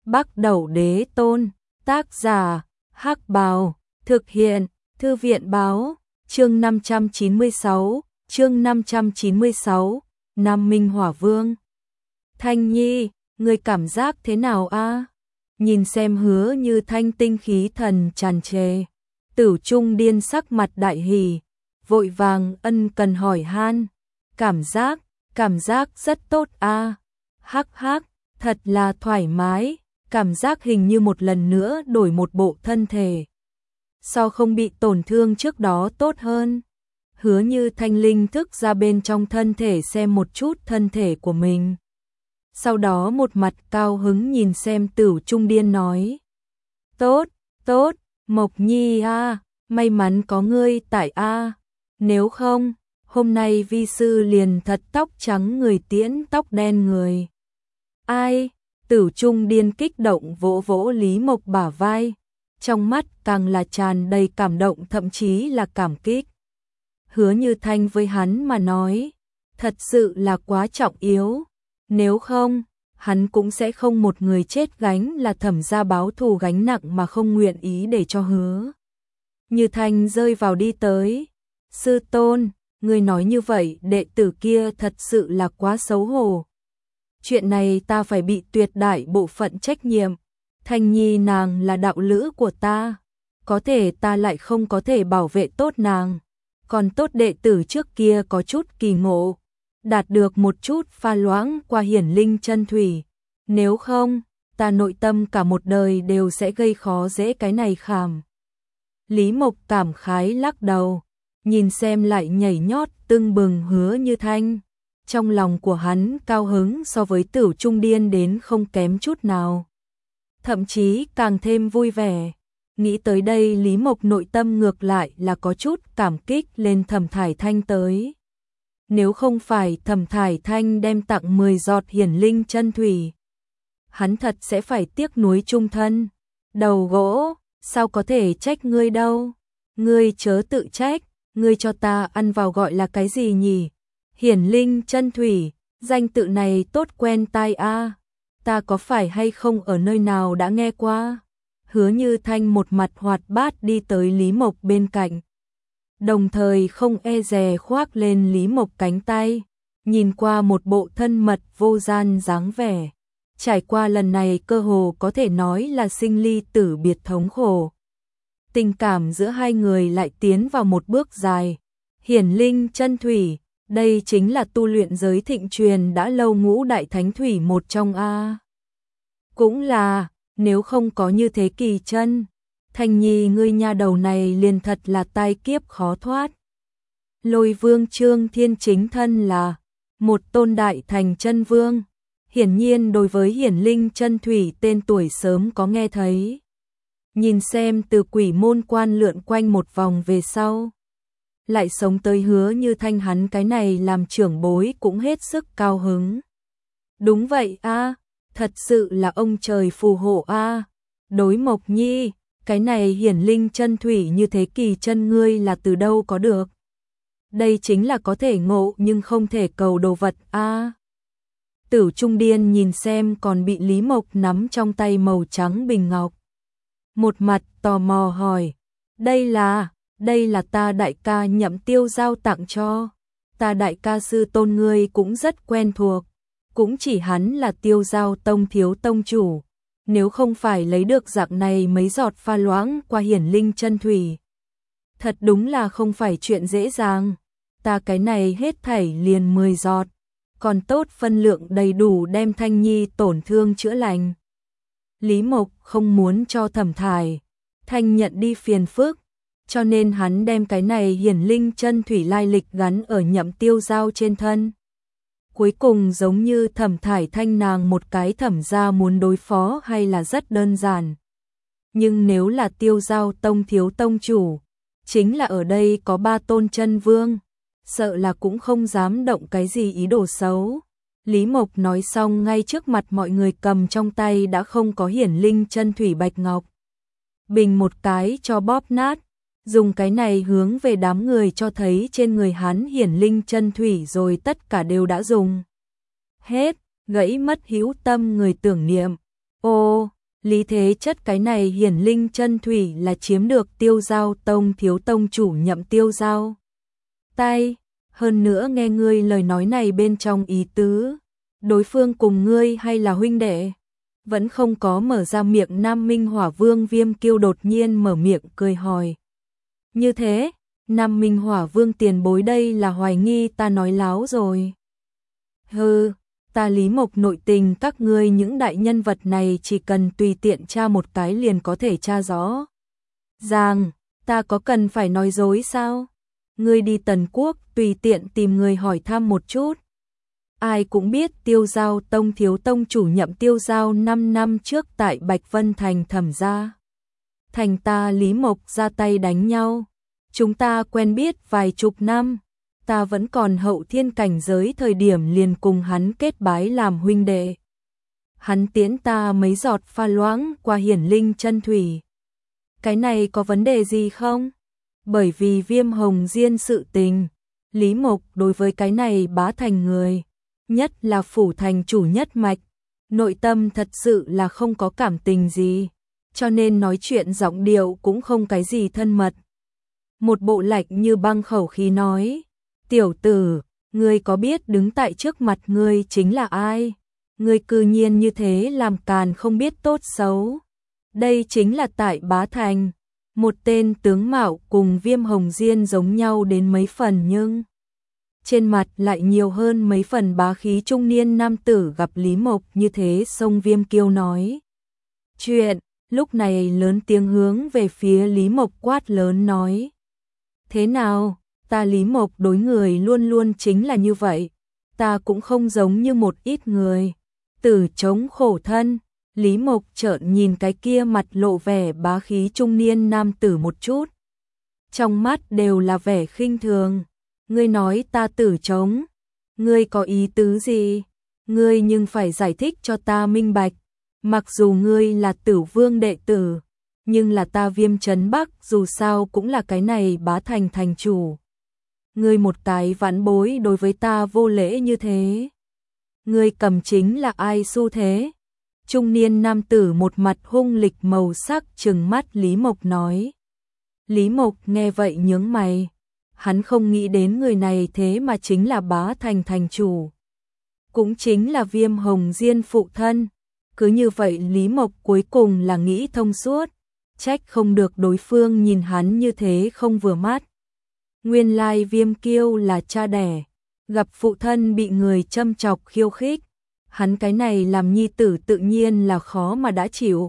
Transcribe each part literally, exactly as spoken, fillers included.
Bắc Đẩu Đế Tôn, tác giả, Hắc Bào, thực hiện, Thư viện Báo, chương năm trăm chín mươi sáu, chương năm trăm chín mươi sáu, Nam Minh Hỏa Vương. Thanh Nhi, người cảm giác thế nào a? Nhìn xem Hứa Như Thanh tinh khí thần tràn trề, Tử Trung Điên sắc mặt đại hỉ, vội vàng ân cần hỏi han, cảm giác, cảm giác rất tốt a. Hắc hắc, thật là thoải mái, cảm giác hình như một lần nữa đổi một bộ thân thể. So không bị tổn thương trước đó tốt hơn. Hứa Như Thanh linh thức ra bên trong thân thể xem một chút thân thể của mình. Sau đó một mặt cao hứng nhìn xem Tử Trung Điên nói. Tốt, tốt, Mộc Nhi a, may mắn có ngươi tại a. Nếu không, hôm nay vi sư liền thật tóc trắng người tiễn tóc đen người. Ai? Tử Trung Điên kích động vỗ vỗ Lý Mộc bả vai, trong mắt càng là tràn đầy cảm động, thậm chí là cảm kích. Hứa Như Thanh với hắn mà nói, thật sự là quá trọng yếu, nếu không, hắn cũng sẽ không một người chết gánh là Thẩm gia báo thù gánh nặng mà không nguyện ý để cho Hứa Như Thanh rơi vào đi tới. Sư tôn, người nói như vậy đệ tử kia thật sự là quá xấu hổ. Chuyện này ta phải bị tuyệt đại bộ phận trách nhiệm. Thanh Nhi nàng là đạo lữ của ta, có thể ta lại không có thể bảo vệ tốt nàng. Còn tốt đệ tử trước kia có chút kỳ ngộ, đạt được một chút pha loãng qua hiển linh chân thủy. Nếu không, ta nội tâm cả một đời đều sẽ gây khó dễ cái này khảm. Lý Mộc cảm khái lắc đầu, nhìn xem lại nhảy nhót tưng bừng Hứa Như Thanh. Trong lòng của hắn cao hứng so với Tử Trung Điên đến không kém chút nào. Thậm chí càng thêm vui vẻ. Nghĩ tới đây Lý Mộc nội tâm ngược lại là có chút cảm kích lên Thẩm Thải Thanh tới. Nếu không phải Thẩm Thải Thanh đem tặng mười giọt hiển linh chân thủy, hắn thật sẽ phải tiếc nuối chung thân. Đầu gỗ, sao có thể trách ngươi đâu. Ngươi chớ tự trách, ngươi cho ta ăn vào gọi là cái gì nhỉ? Hiển linh chân thủy, danh tự này tốt quen tai a. Ta có phải hay không ở nơi nào đã nghe qua? Hứa Như Thanh một mặt hoạt bát đi tới Lý Mộc bên cạnh, đồng thời không e dè khoác lên Lý Mộc cánh tay, nhìn qua một bộ thân mật vô gian dáng vẻ. Trải qua lần này cơ hồ có thể nói là sinh ly tử biệt thống khổ. Tình cảm giữa hai người lại tiến vào một bước dài. Hiển linh chân thủy, đây chính là tu luyện giới thịnh truyền đã lâu ngũ đại thánh thủy một trong a. Cũng là, nếu không có như thế kỳ chân, Thanh Nhi ngươi nha đầu này liền thật là tai kiếp khó thoát. Lôi Vương Trương Thiên chính thân là một tôn đại thành chân vương, hiển nhiên đối với hiển linh chân thủy tên tuổi sớm có nghe thấy. Nhìn xem từ quỷ môn quan lượn quanh một vòng về sau, lại sống tới Hứa Như Thanh, hắn cái này làm trưởng bối cũng hết sức cao hứng. Đúng vậy a, thật sự là ông trời phù hộ a. Đối Mộc Nhi, cái này hiển linh chân thủy như thế kỳ chân ngươi là từ đâu có được? Đây chính là có thể ngộ nhưng không thể cầu đồ vật a. Tử Trung Điên nhìn xem còn bị Lý Mộc nắm trong tay màu trắng bình ngọc, một mặt tò mò hỏi, đây là, đây là ta đại ca Nhậm Tiêu Giao tặng cho. Ta đại ca sư tôn ngươi cũng rất quen thuộc, cũng chỉ hắn là Tiêu Giao tông thiếu tông chủ. Nếu không phải lấy được dạng này mấy giọt pha loãng qua hiển linh chân thủy, thật đúng là không phải chuyện dễ dàng. Ta cái này hết thảy liền mười giọt, còn tốt phân lượng đầy đủ đem Thanh Nhi tổn thương chữa lành. Lý Mộc không muốn cho Thẩm Thải Thanh nhận đi phiền phức, cho nên hắn đem cái này hiển linh chân thủy lai lịch gắn ở Nhậm Tiêu Giao trên thân. Cuối cùng giống như Thẩm Thải Thanh nàng một cái thẩm gia muốn đối phó hay là rất đơn giản. Nhưng nếu là Tiêu Giao tông thiếu tông chủ, chính là ở đây có ba tôn chân vương, sợ là cũng không dám động cái gì ý đồ xấu. Lý Mộc nói xong ngay trước mặt mọi người cầm trong tay đã không có hiển linh chân thủy bạch ngọc bình một cái cho bóp nát, dùng cái này hướng về đám người cho thấy trên người hắn hiển linh chân thủy rồi tất cả đều đã dùng hết, gãy mất hữu tâm người tưởng niệm. Ô, Lý Thế Chất cái này hiển linh chân thủy là chiếm được Tiêu Giao Tông thiếu tông chủ Nhậm Tiêu Giao tay, hơn nữa nghe ngươi lời nói này bên trong ý tứ, đối phương cùng ngươi hay là huynh đệ? Vẫn không có mở ra miệng Nam Minh Hỏa Vương Viêm Kiêu đột nhiên mở miệng cười hỏi. Như thế, Nam Minh Hỏa Vương tiền bối đây là hoài nghi ta nói láo rồi. Hừ, ta Lý Mộc nội tình các ngươi những đại nhân vật này chỉ cần tùy tiện tra một cái liền có thể tra rõ. Ràng, ta có cần phải nói dối sao? Ngươi đi Tần Quốc tùy tiện tìm người hỏi thăm một chút. Ai cũng biết Tiêu Giao Tông thiếu tông chủ Nhậm Tiêu Giao năm năm trước tại Bạch Vân Thành thẩm gia. Thành ta Lý Mộc ra tay đánh nhau. Chúng ta quen biết vài chục năm. Ta vẫn còn hậu thiên cảnh giới thời điểm liền cùng hắn kết bái làm huynh đệ. Hắn tiễn ta mấy giọt pha loãng qua hiển linh chân thủy. Cái này có vấn đề gì không? Bởi vì Viêm Hồng Diên sự tình, Lý Mộc đối với cái này bá thành người, nhất là phủ thành chủ nhất mạch, nội tâm thật sự là không có cảm tình gì, cho nên nói chuyện giọng điệu cũng không cái gì thân mật. Một bộ lạnh như băng khẩu khí nói, tiểu tử, ngươi có biết đứng tại trước mặt ngươi chính là ai? Ngươi cư nhiên như thế làm càn không biết tốt xấu. Đây chính là tại bá thành, một tên tướng mạo cùng Viêm Hồng Diên giống nhau đến mấy phần nhưng trên mặt lại nhiều hơn mấy phần bá khí trung niên nam tử gặp Lý Mộc như thế xông Viêm Kiêu nói. Chuyện, lúc này lớn tiếng hướng về phía Lý Mộc quát lớn nói. Thế nào, ta Lý Mộc đối người luôn luôn chính là như vậy, ta cũng không giống như một ít người. Tử chống khổ thân, Lý Mộc trợn nhìn cái kia mặt lộ vẻ bá khí trung niên nam tử một chút. Trong mắt đều là vẻ khinh thường. Ngươi nói ta tử chống, ngươi có ý tứ gì? Ngươi nhưng phải giải thích cho ta minh bạch. Mặc dù ngươi là Tử Vương đệ tử, nhưng là ta Viêm Trấn Bắc dù sao cũng là cái này bá thành thành chủ. Ngươi một cái vãn bối đối với ta vô lễ như thế. Ngươi cầm chính là ai xu thế? Trung niên nam tử một mặt hung lịch màu sắc trừng mắt Lý Mộc nói. Lý Mộc nghe vậy nhướng mày. Hắn không nghĩ đến người này thế mà chính là bá thành thành chủ. Cũng chính là Viêm Hồng Diên phụ thân. Cứ như vậy Lý Mộc cuối cùng là nghĩ thông suốt. Trách không được đối phương nhìn hắn như thế không vừa mắt. Nguyên lai Viêm Kiêu là cha đẻ. Gặp phụ thân bị người châm chọc khiêu khích. Hắn cái này làm nhi tử tự nhiên là khó mà đã chịu.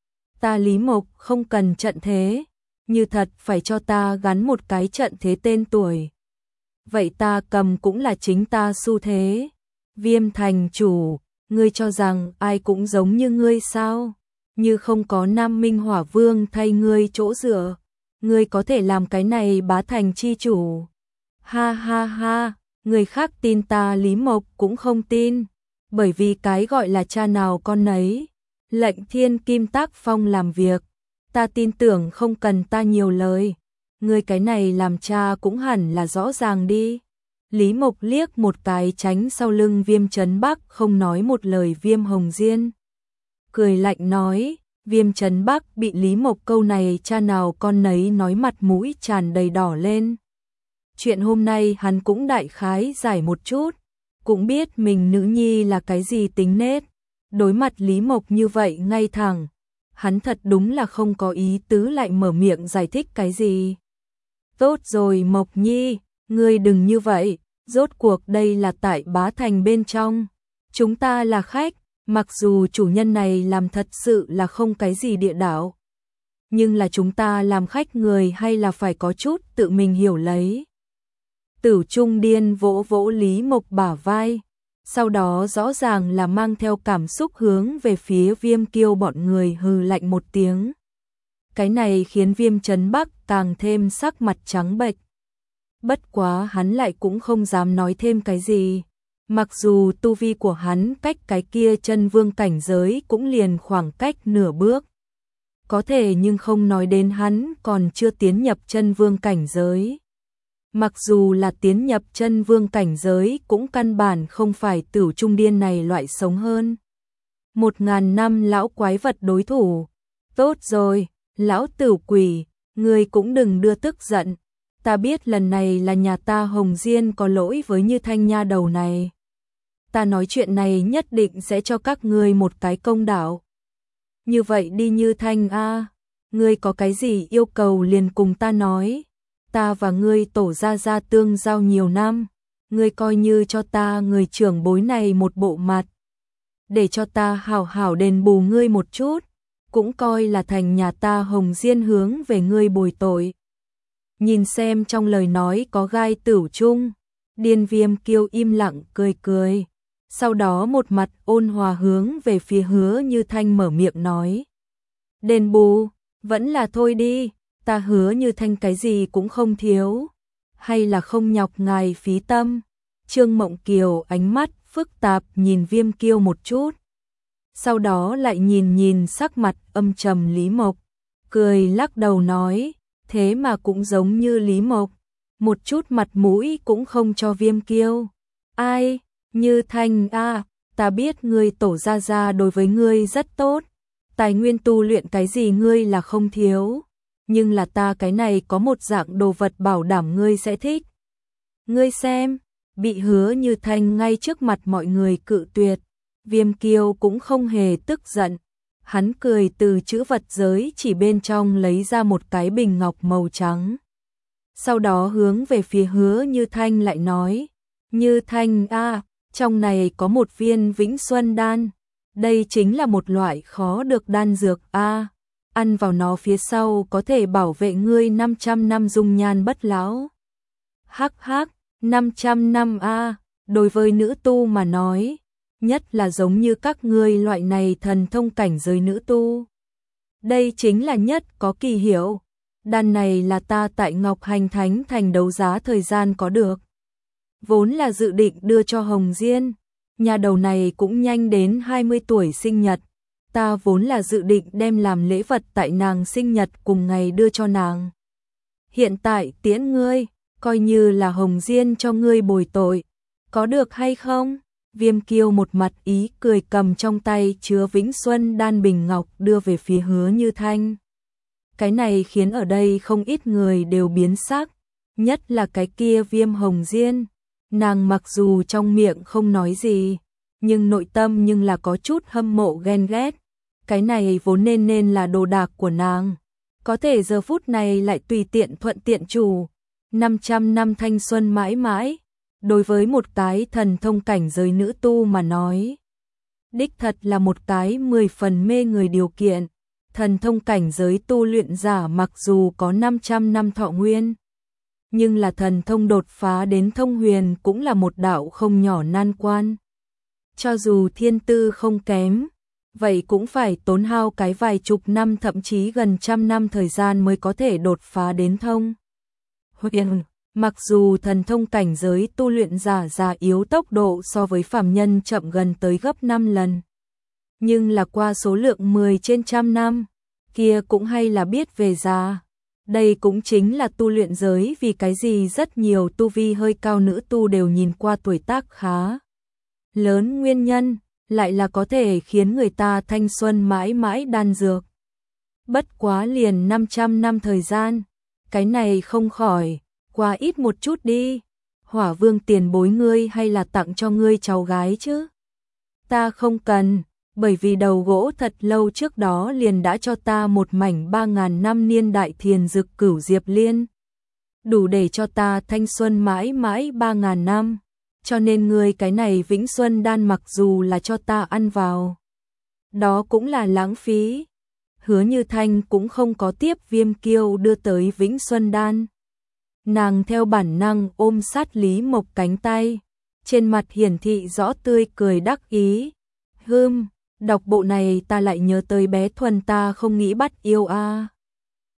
Ta Lý Mộc không cần trận thế. Như thật phải cho ta gắn một cái trận thế tên tuổi. Vậy ta cầm cũng là chính ta xu thế. Viêm thành chủ, ngươi cho rằng ai cũng giống như ngươi sao? Như không có Nam Minh Hỏa Vương thay ngươi chỗ dựa, ngươi có thể làm cái này bá thành chi chủ. Ha ha ha, người khác tin ta Lý Mộc cũng không tin, bởi vì cái gọi là cha nào con nấy, lệnh thiên kim tác phong làm việc. Ta tin tưởng không cần ta nhiều lời, ngươi cái này làm cha cũng hẳn là rõ ràng đi. Lý Mộc liếc một cái tránh sau lưng Viêm Trấn Bắc không nói một lời Viêm Hồng Diên. Cười lạnh nói, Viêm Trấn Bắc bị Lý Mộc câu này cha nào con nấy nói mặt mũi tràn đầy đỏ lên. Chuyện hôm nay hắn cũng đại khái giải một chút, cũng biết mình nữ nhi là cái gì tính nết. Đối mặt Lý Mộc như vậy ngay thẳng. Hắn thật đúng là không có ý tứ lại mở miệng giải thích cái gì. Tốt rồi Mộc Nhi, ngươi đừng như vậy, rốt cuộc đây là tại bá thành bên trong. Chúng ta là khách, mặc dù chủ nhân này làm thật sự là không cái gì địa đạo. Nhưng là chúng ta làm khách người hay là phải có chút tự mình hiểu lấy. Tử Trung Điên vỗ vỗ Lý Mộc bả vai. Sau đó rõ ràng là mang theo cảm xúc hướng về phía Viêm Kiêu bọn người hừ lạnh một tiếng. Cái này khiến Viêm Trấn Bắc càng thêm sắc mặt trắng bệch. Bất quá hắn lại cũng không dám nói thêm cái gì. Mặc dù tu vi của hắn cách cái kia chân vương cảnh giới cũng liền khoảng cách nửa bước. Có thể nhưng không nói đến hắn còn chưa tiến nhập chân vương cảnh giới. Mặc dù là tiến nhập chân vương cảnh giới cũng căn bản không phải Tử Trung Điên này loại sống hơn. Một ngàn năm lão quái vật đối thủ. Tốt rồi, lão tử quỷ, ngươi cũng đừng đưa tức giận. Ta biết lần này là nhà ta Hồng Diên có lỗi với Như Thanh nha đầu này. Ta nói chuyện này nhất định sẽ cho các ngươi một cái công đạo. Như vậy đi Như Thanh a, ngươi có cái gì yêu cầu liền cùng ta nói. Ta và ngươi tổ gia gia tương giao nhiều năm, ngươi coi như cho ta người trưởng bối này một bộ mặt, để cho ta hảo hảo đền bù ngươi một chút, cũng coi là thành nhà ta Hồng Diên hướng về ngươi bồi tội. Nhìn xem trong lời nói có gai tửu chung, Điền Viêm Kiêu im lặng cười cười, sau đó một mặt ôn hòa hướng về phía Hứa Như Thanh mở miệng nói. Đền bù, vẫn là thôi đi, ta Hứa Như Thanh cái gì cũng không thiếu, hay là không nhọc ngài phí tâm. Trương Mộng Kiều ánh mắt phức tạp nhìn Viêm Kiêu một chút, sau đó lại nhìn nhìn sắc mặt âm trầm Lý Mộc, cười lắc đầu nói, thế mà cũng giống như Lý Mộc, một chút mặt mũi cũng không cho Viêm Kiêu. Ai, Như Thanh a, ta biết ngươi tổ gia gia đối với ngươi rất tốt, tài nguyên tu luyện cái gì ngươi là không thiếu, nhưng là ta cái này có một dạng đồ vật bảo đảm ngươi sẽ thích. Ngươi xem, bị Hứa Như Thanh ngay trước mặt mọi người cự tuyệt, Viêm Kiêu cũng không hề tức giận, hắn cười từ chữ vật giới chỉ bên trong lấy ra một cái bình ngọc màu trắng. Sau đó hướng về phía Hứa Như Thanh lại nói, Như Thanh a, trong này có một viên Vĩnh Xuân đan, đây chính là một loại khó được đan dược a, ăn vào nó phía sau có thể bảo vệ ngươi năm trăm năm dung nhan bất lão. Hắc hắc, năm trăm năm a, đối với nữ tu mà nói, nhất là giống như các ngươi loại này thần thông cảnh giới nữ tu, đây chính là nhất có kỳ hiệu. Đan này là ta tại Ngọc Hành Thánh thành đấu giá thời gian có được, vốn là dự định đưa cho Hồng Diên, nhà đầu này cũng nhanh đến hai mươi tuổi sinh nhật, ta vốn là dự định đem làm lễ vật tại nàng sinh nhật cùng ngày đưa cho nàng. Hiện tại tiễn ngươi, coi như là Hồng Diên cho ngươi bồi tội, có được hay không? Viêm Kiêu một mặt ý cười cầm trong tay chứa Vĩnh Xuân đan bình ngọc đưa về phía Hứa Như Thanh. Cái này khiến ở đây không ít người đều biến sắc, nhất là cái kia Viêm Hồng Diên. Nàng mặc dù trong miệng không nói gì, nhưng nội tâm nhưng là có chút hâm mộ ghen ghét. Cái này vốn nên nên là đồ đạc của nàng, có thể giờ phút này lại tùy tiện thuận tiện chủ. năm trăm năm thanh xuân mãi mãi, đối với một cái thần thông cảnh giới nữ tu mà nói, đích thật là một cái mười phần mê người điều kiện. Thần thông cảnh giới tu luyện giả mặc dù có năm trăm năm thọ nguyên, nhưng là thần thông đột phá đến thông huyền cũng là một đạo không nhỏ nan quan. Cho dù thiên tư không kém, vậy cũng phải tốn hao cái vài chục năm thậm chí gần trăm năm thời gian mới có thể đột phá đến thông huyền. Mặc dù thần thông cảnh giới tu luyện giả già yếu tốc độ so với phàm nhân chậm gần tới gấp năm lần, nhưng là qua số lượng mười trên trăm năm, kia cũng hay là biết về già. Đây cũng chính là tu luyện giới vì cái gì rất nhiều tu vi hơi cao nữ tu đều nhìn qua tuổi tác khá lớn nguyên nhân, lại là có thể khiến người ta thanh xuân mãi mãi đan dược. Bất quá liền năm trăm năm thời gian, cái này không khỏi quá ít một chút đi. Hỏa Vương tiền bối ngươi hay là tặng cho ngươi cháu gái chứ? Ta không cần, bởi vì đầu gỗ thật lâu trước đó liền đã cho ta một mảnh ba ngàn năm niên đại thiền dược cửu diệp liên, đủ để cho ta thanh xuân mãi mãi ba ngàn năm, cho nên ngươi cái này Vĩnh Xuân đan mặc dù là cho ta ăn vào, đó cũng là lãng phí. Hứa Như Thanh cũng không có tiếp Viêm Kiêu đưa tới Vĩnh Xuân đan. Nàng theo bản năng ôm sát Lý Mộc cánh tay, trên mặt hiển thị rõ tươi cười đắc ý. Hừm, đọc bộ này ta lại nhớ tới bé Thuần ta không nghĩ bắt yêu a.